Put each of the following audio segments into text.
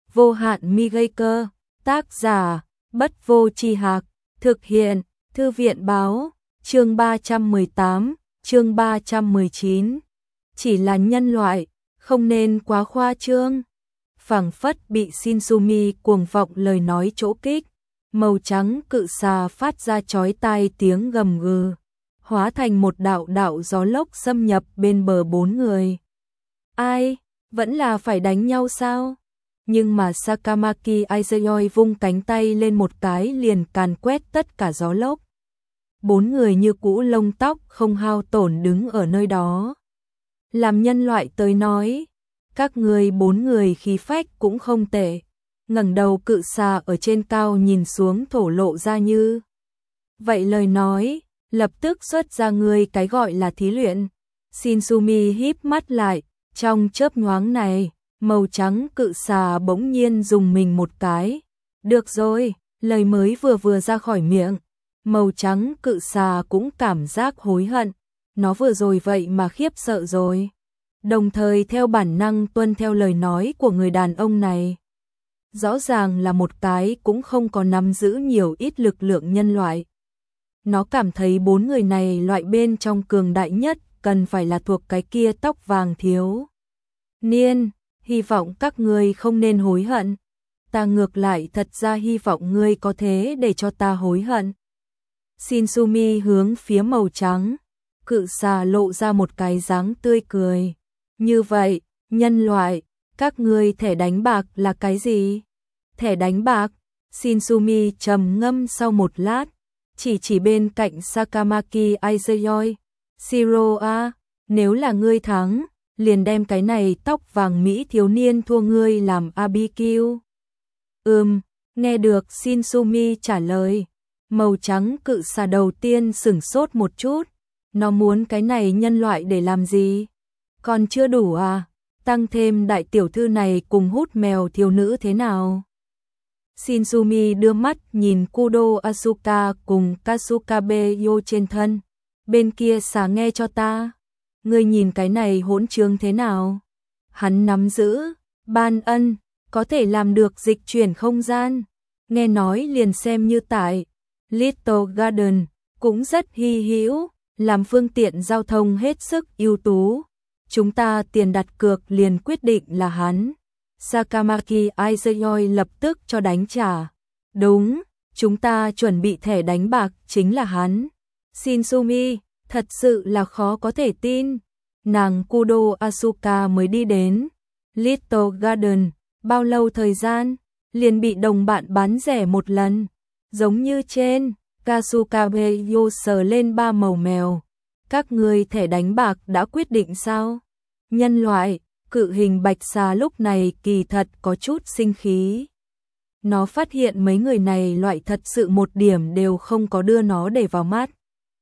vô hạn mi gây cơ, tác giả, Bất Vô Tri Hạc, thực hiện, Thư viện báo, chương 318, chương 319. Chỉ là nhân loại, không nên quá khoa trương. Phảng phất bị Shinsumi cuồng vọng lời nói chỗ kích, màu trắng cự xà phát ra chói tai tiếng gầm gừ, hóa thành một đạo đạo gió lốc xâm nhập bên bờ bốn người. Ai, vẫn là phải đánh nhau sao? Nhưng mà Sakamaki Aizuyoi vung cánh tay lên một cái liền càn quét tất cả gió lốc. Bốn người như cũ lông tóc không hao tổn đứng ở nơi đó. Làm nhân loại tới nói, các người bốn người khí phách cũng không tệ. Ngẩng đầu cự xà ở trên cao nhìn xuống thổ lộ ra như vậy lời nói, lập tức xuất ra người cái gọi là thí luyện. Shinsumi híp mắt lại, trong chớp nhoáng này, màu trắng cự xà bỗng nhiên dùng mình một cái. Được rồi, lời mới vừa ra khỏi miệng, màu trắng cự xà cũng cảm giác hối hận, nó vừa rồi vậy mà khiếp sợ rồi. Đồng thời theo bản năng tuân theo lời nói của người đàn ông này. Rõ ràng là một cái cũng không có nắm giữ nhiều ít lực lượng nhân loại. Nó cảm thấy bốn người này loại bên trong cường đại nhất cần phải là thuộc cái kia tóc vàng thiếu niên, hy vọng các ngươi không nên hối hận. Ta ngược lại thật ra hy vọng ngươi có thế để cho ta hối hận. Shinsumi hướng phía màu trắng, cự xà lộ ra một cái dáng tươi cười. Như vậy, nhân loại, các ngươi thẻ đánh bạc là cái gì? Thẻ đánh bạc? Shinsumi trầm ngâm sau một lát, chỉ bên cạnh Sakamaki Aizuyoi. Shiro a, nếu là ngươi thắng, liền đem cái này tóc vàng Mỹ thiếu niên thua ngươi làm BBQ. Nghe được Shinsumi trả lời, màu trắng cự xà đầu tiên sửng sốt một chút. Nó muốn cái này nhân loại để làm gì? Còn chưa đủ à? Tăng thêm đại tiểu thư này cùng hút mèo thiếu nữ thế nào? Shinsumi đưa mắt nhìn Kudo Asuka cùng Kasukabe Yo trên thân. Bên kia xà nghe cho ta. Ngươi nhìn cái này hỗn trương thế nào? Hắn nắm giữ ban ân, có thể làm được dịch chuyển không gian. Nghe nói liền xem như tại Little Garden, cũng rất hy hữu, làm phương tiện giao thông hết sức ưu tú. Chúng ta tiền đặt cược liền quyết định là hắn. Sakamaki Aizuyoi lập tức cho đánh trả. Đúng, chúng ta chuẩn bị thẻ đánh bạc chính là hắn. Shinsumi, thật sự là khó có thể tin. Nàng Kudo Asuka mới đi đến Little Garden, bao lâu thời gian, liền bị đồng bạn bán rẻ một lần. Giống như trên, Kasukabe Yo sờ lên ba màu mèo. Các người thẻ đánh bạc đã quyết định sao? Nhân loại, cự hình bạch xà lúc này kỳ thật có chút sinh khí. Nó phát hiện mấy người này loại thật sự một điểm đều không có đưa nó để vào mắt.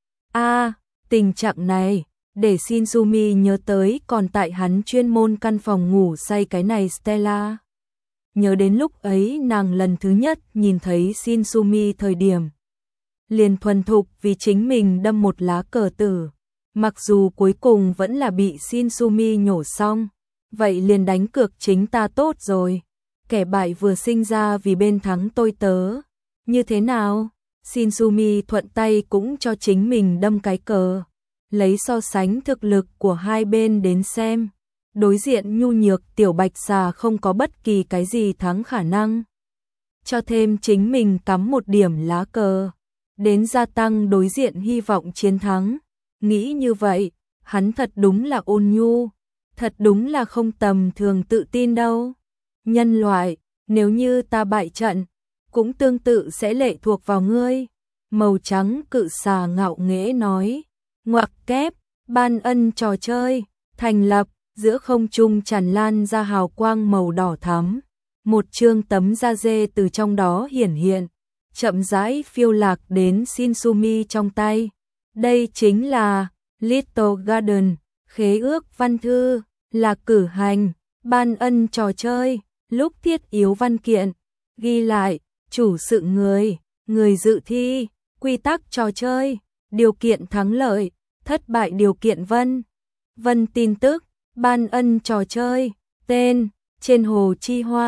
Tình trạng này, để Shinsumi nhớ tới còn tại hắn chuyên môn căn phòng ngủ say cái này Stella. Nhớ đến lúc ấy nàng lần thứ nhất nhìn thấy Shinsumi thời điểm. Liền thuần thục vì chính mình đâm một lá cờ tử. Mặc dù cuối cùng vẫn là bị Shinsumi nhổ xong, vậy liền đánh cược chính ta tốt rồi. Kẻ bại vừa sinh ra vì bên thắng tôi tớ. Như thế nào? Shinsumi thuận tay cũng cho chính mình đâm cái cờ. Lấy so sánh thực lực của hai bên đến xem. Đối diện nhu nhược tiểu bạch xà không có bất kỳ cái gì thắng khả năng. Cho thêm chính mình cắm một điểm lá cờ. Đến gia tăng đối diện hy vọng chiến thắng. Nghĩ như vậy, hắn thật đúng là ôn nhu, thật đúng là không tầm thường tự tin đâu. Nhân loại, nếu như ta bại trận, cũng tương tự sẽ lệ thuộc vào ngươi. Màu trắng cự xà ngạo nghễ nói, ngoặc kép, ban ân trò chơi, thành lập, giữa không trung tràn lan ra hào quang màu đỏ thắm. Một chương tấm da dê từ trong đó hiển hiện, chậm rãi phiêu lạc đến Shinsumi trong tay. Đây chính là Little Garden, khế ước văn thư, là cử hành, ban ân trò chơi, lúc thiết yếu văn kiện, ghi lại, chủ sự người dự thi, quy tắc trò chơi, điều kiện thắng lợi, thất bại điều kiện vân tin tức, ban ân trò chơi, tên, trên hồ chi hoa,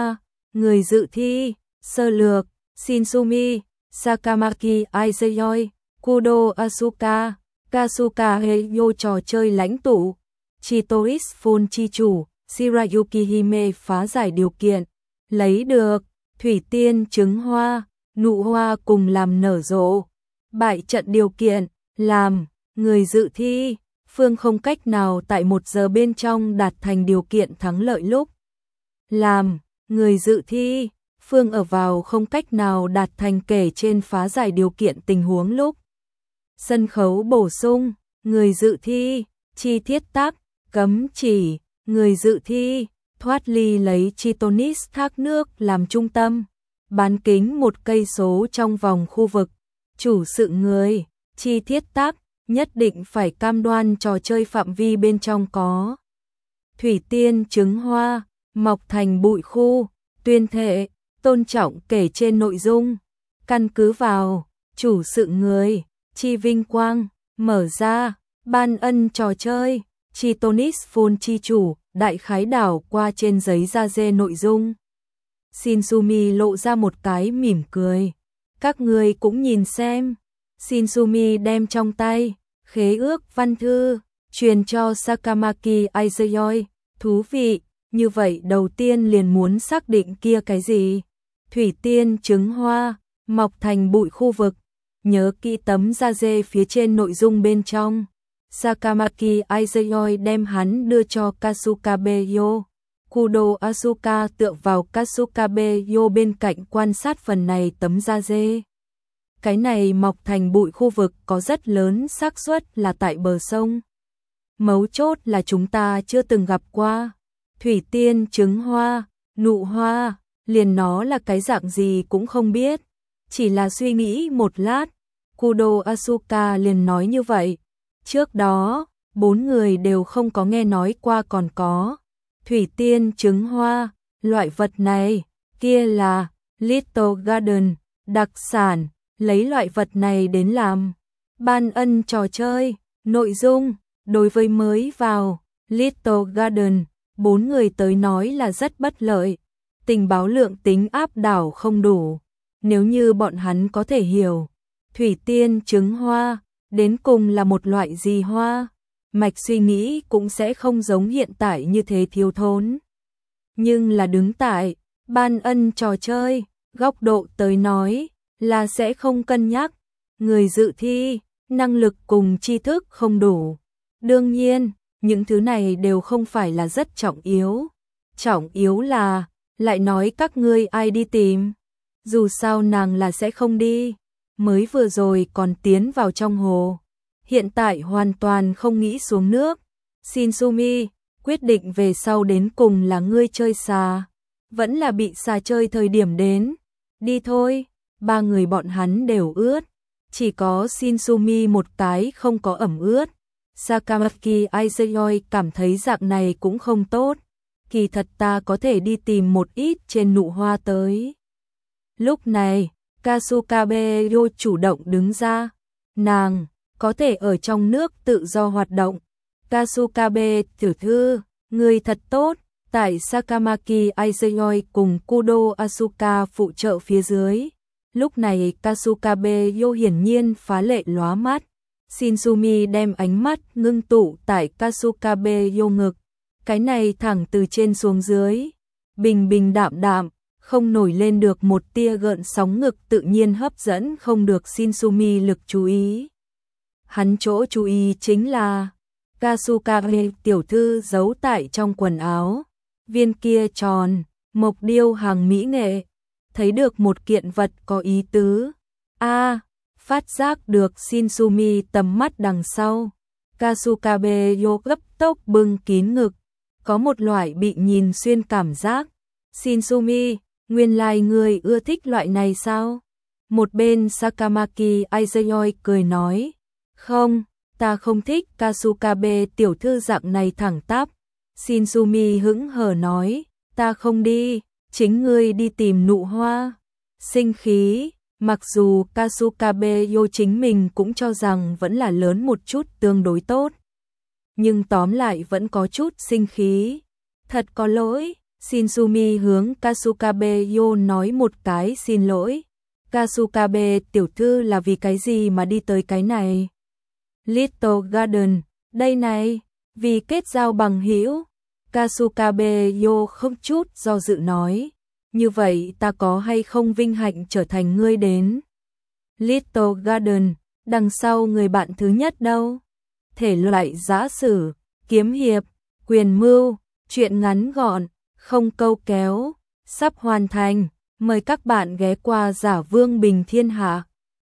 Người dự thi, sơ lược, Shinsumi, Sakamaki Aizuyoi, Kudo Asuka, Kasuka Heiyo trò chơi lãnh tụ, Chitoris Phone chi chủ, Shirayuki Hime phá giải điều kiện, lấy được, thủy tiên trứng hoa, nụ hoa cùng làm nở rộ, bại trận điều kiện, làm, người dự thi, Phương không cách nào tại 1 giờ bên trong đạt thành điều kiện thắng lợi lúc làm, người dự thi, Phương ở vào không cách nào đạt thành kể trên phá giải điều kiện tình huống lúc sân khấu bổ sung, người dự thi, chi thiết tắc, cấm chỉ, người dự thi, thoát ly lấy Chitonis thác nước làm trung tâm, bán kính 1 cây số trong vòng khu vực, chủ sự người, chi thiết tắc, nhất định phải cam đoan trò chơi phạm vi bên trong có thủy tiên trứng hoa, mọc thành bụi khu, tuyên thệ, tôn trọng kể trên nội dung, căn cứ vào, chủ sự người, chi vinh quang, mở ra, ban ân trò chơi, Chitonis Phone chi chủ, đại khái đảo qua trên giấy da dê nội dung. Shinsumi lộ ra một cái mỉm cười. Các người cũng nhìn xem. Shinsumi đem trong tay, khế ước văn thư, truyền cho Sakamaki Aizuyoi. Thú vị, như vậy đầu tiên liền muốn xác định kia cái gì? Thủy tiên trứng hoa, mọc thành bụi khu vực. Nhớ kỹ tấm da dê phía trên nội dung bên trong. Sakamaki Aizuyoi đem hắn đưa cho Kasukabeyo. Kudo Asuka tựa vào Kasukabeyo bên cạnh quan sát phần này tấm da dê. Cái này mọc thành bụi khu vực có rất lớn xác suất là tại bờ sông. Mấu chốt là chúng ta chưa từng gặp qua. Thủy tiên trứng hoa, nụ hoa, liền nó là cái dạng gì cũng không biết. Chỉ là suy nghĩ một lát, Kudo Asuka liền nói như vậy. Trước đó, 4 người đều không có nghe nói qua còn có. Thủy tiên trứng hoa, loại vật này, kia là Little Garden, đặc sản, lấy loại vật này đến làm. Ban ân trò chơi, nội dung, đối với mới vào, Little Garden, 4 người tới nói là rất bất lợi. Tình báo lượng tính áp đảo không đủ. Nếu như bọn hắn có thể hiểu, thủy tiên trứng hoa, đến cùng là một loại gì hoa, mạch suy nghĩ cũng sẽ không giống hiện tại như thế thiếu thốn. Nhưng là đứng tại, ban ân trò chơi, góc độ tới nói, là sẽ không cân nhắc, người dự thi, năng lực cùng tri thức không đủ. Đương nhiên, những thứ này đều không phải là rất trọng yếu. Trọng yếu là, lại nói các ngươi ai đi tìm. Dù sao nàng là sẽ không đi, mới vừa rồi còn tiến vào trong hồ. Hiện tại hoàn toàn không nghĩ xuống nước. Shinsumi, quyết định về sau đến cùng là ngươi chơi xà, vẫn là bị xà chơi thời điểm đến. Đi thôi, 3 người bọn hắn đều ướt. Chỉ có Shinsumi một cái không có ẩm ướt. Sakamaki Aizuyoi cảm thấy dạng này cũng không tốt. Kỳ thật ta có thể đi tìm một ít trên nụ hoa tới. Lúc này, Kasukabeyo chủ động đứng ra. Nàng có thể ở trong nước tự do hoạt động. Kasukabe tiểu thư, người thật tốt. Tại Sakamaki Aizuyoi cùng Kudo Asuka phụ trợ phía dưới. Lúc này Kasukabeyo hiển nhiên phá lệ lóa mắt. Shinsumi đem ánh mắt ngưng tụ tại Kasukabeyo ngực. Cái này thẳng từ trên xuống dưới. Bình bình đạm đạm, không nổi lên được một tia gợn sóng ngực tự nhiên hấp dẫn không được Shinsumi lực chú ý. Hắn chỗ chú ý chính là Kasukabe tiểu thư giấu tại trong quần áo. Viên kia tròn, mộc điêu hàng mỹ nghệ. Thấy được một kiện vật có ý tứ. Phát giác được Shinsumi tầm mắt đằng sau. Kasukabeyo gấp tốc bưng kín ngực. Có một loại bị nhìn xuyên cảm giác. Shinsumi, nguyên lai người ưa thích loại này sao? Một bên Sakamaki Aizuyoi cười nói. Không, ta không thích Kasukabe tiểu thư dạng này thẳng tắp. Shinsumi hững hờ nói. Ta không đi, chính ngươi đi tìm nụ hoa. Sinh khí, mặc dù Kasukabeyo chính mình cũng cho rằng vẫn là lớn một chút tương đối tốt. Nhưng tóm lại vẫn có chút sinh khí. Thật có lỗi, Shinsumi hướng Kasukabe Yo nói một cái xin lỗi. Kasukabe tiểu thư là vì cái gì mà đi tới cái này? Little Garden, đây này, vì kết giao bằng hữu. Kasukabe Yo không chút do dự nói, như vậy ta có hay không vinh hạnh trở thành ngươi đến Little Garden, đằng sau người bạn thứ nhất đâu? Thể loại giã sử, kiếm hiệp, quyền mưu, truyện ngắn gọn, không câu kéo, sắp hoàn thành, mời các bạn ghé qua Giả Vương Bình Thiên Hạ.